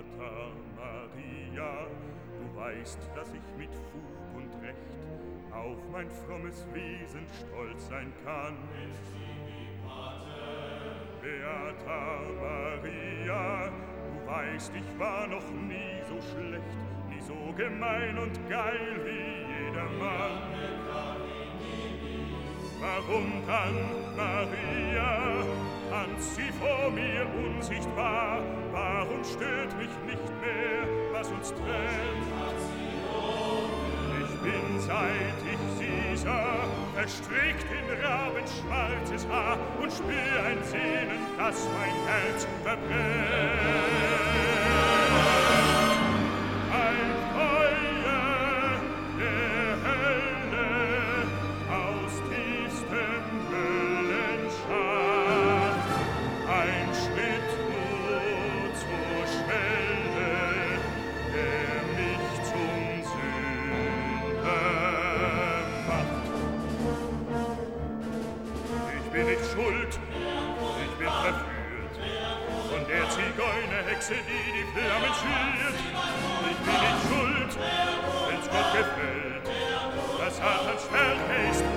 Beata Maria, du weißt, dass ich mit Fug und Recht auf mein frommes Wesen stolz sein kann. Beata Maria, du weißt, ich war noch nie so schlecht, nie so gemein und geil wie jedermann. Warum dann, Maria, tanzt sie vor mir unsichtbar? Warum stört mich nicht mehr, was uns trennt? Ich bin, seit ich sie sah, verstrickt in rabenschwarzes Haar und spür ein Sehnen, das mein Herz verbrennt. Ein Feuer der Hölle aus tiefstem Höllenschacht, ein Schritt nur zur Schwelle, der mich zum Sünder macht. Ich bin nicht schuld, ich bin verführt von der Zigeunerhexe, die Flammen schürt. Ich bin nicht schuld, wenn's Gott gefällt, dass Satans Stärke ist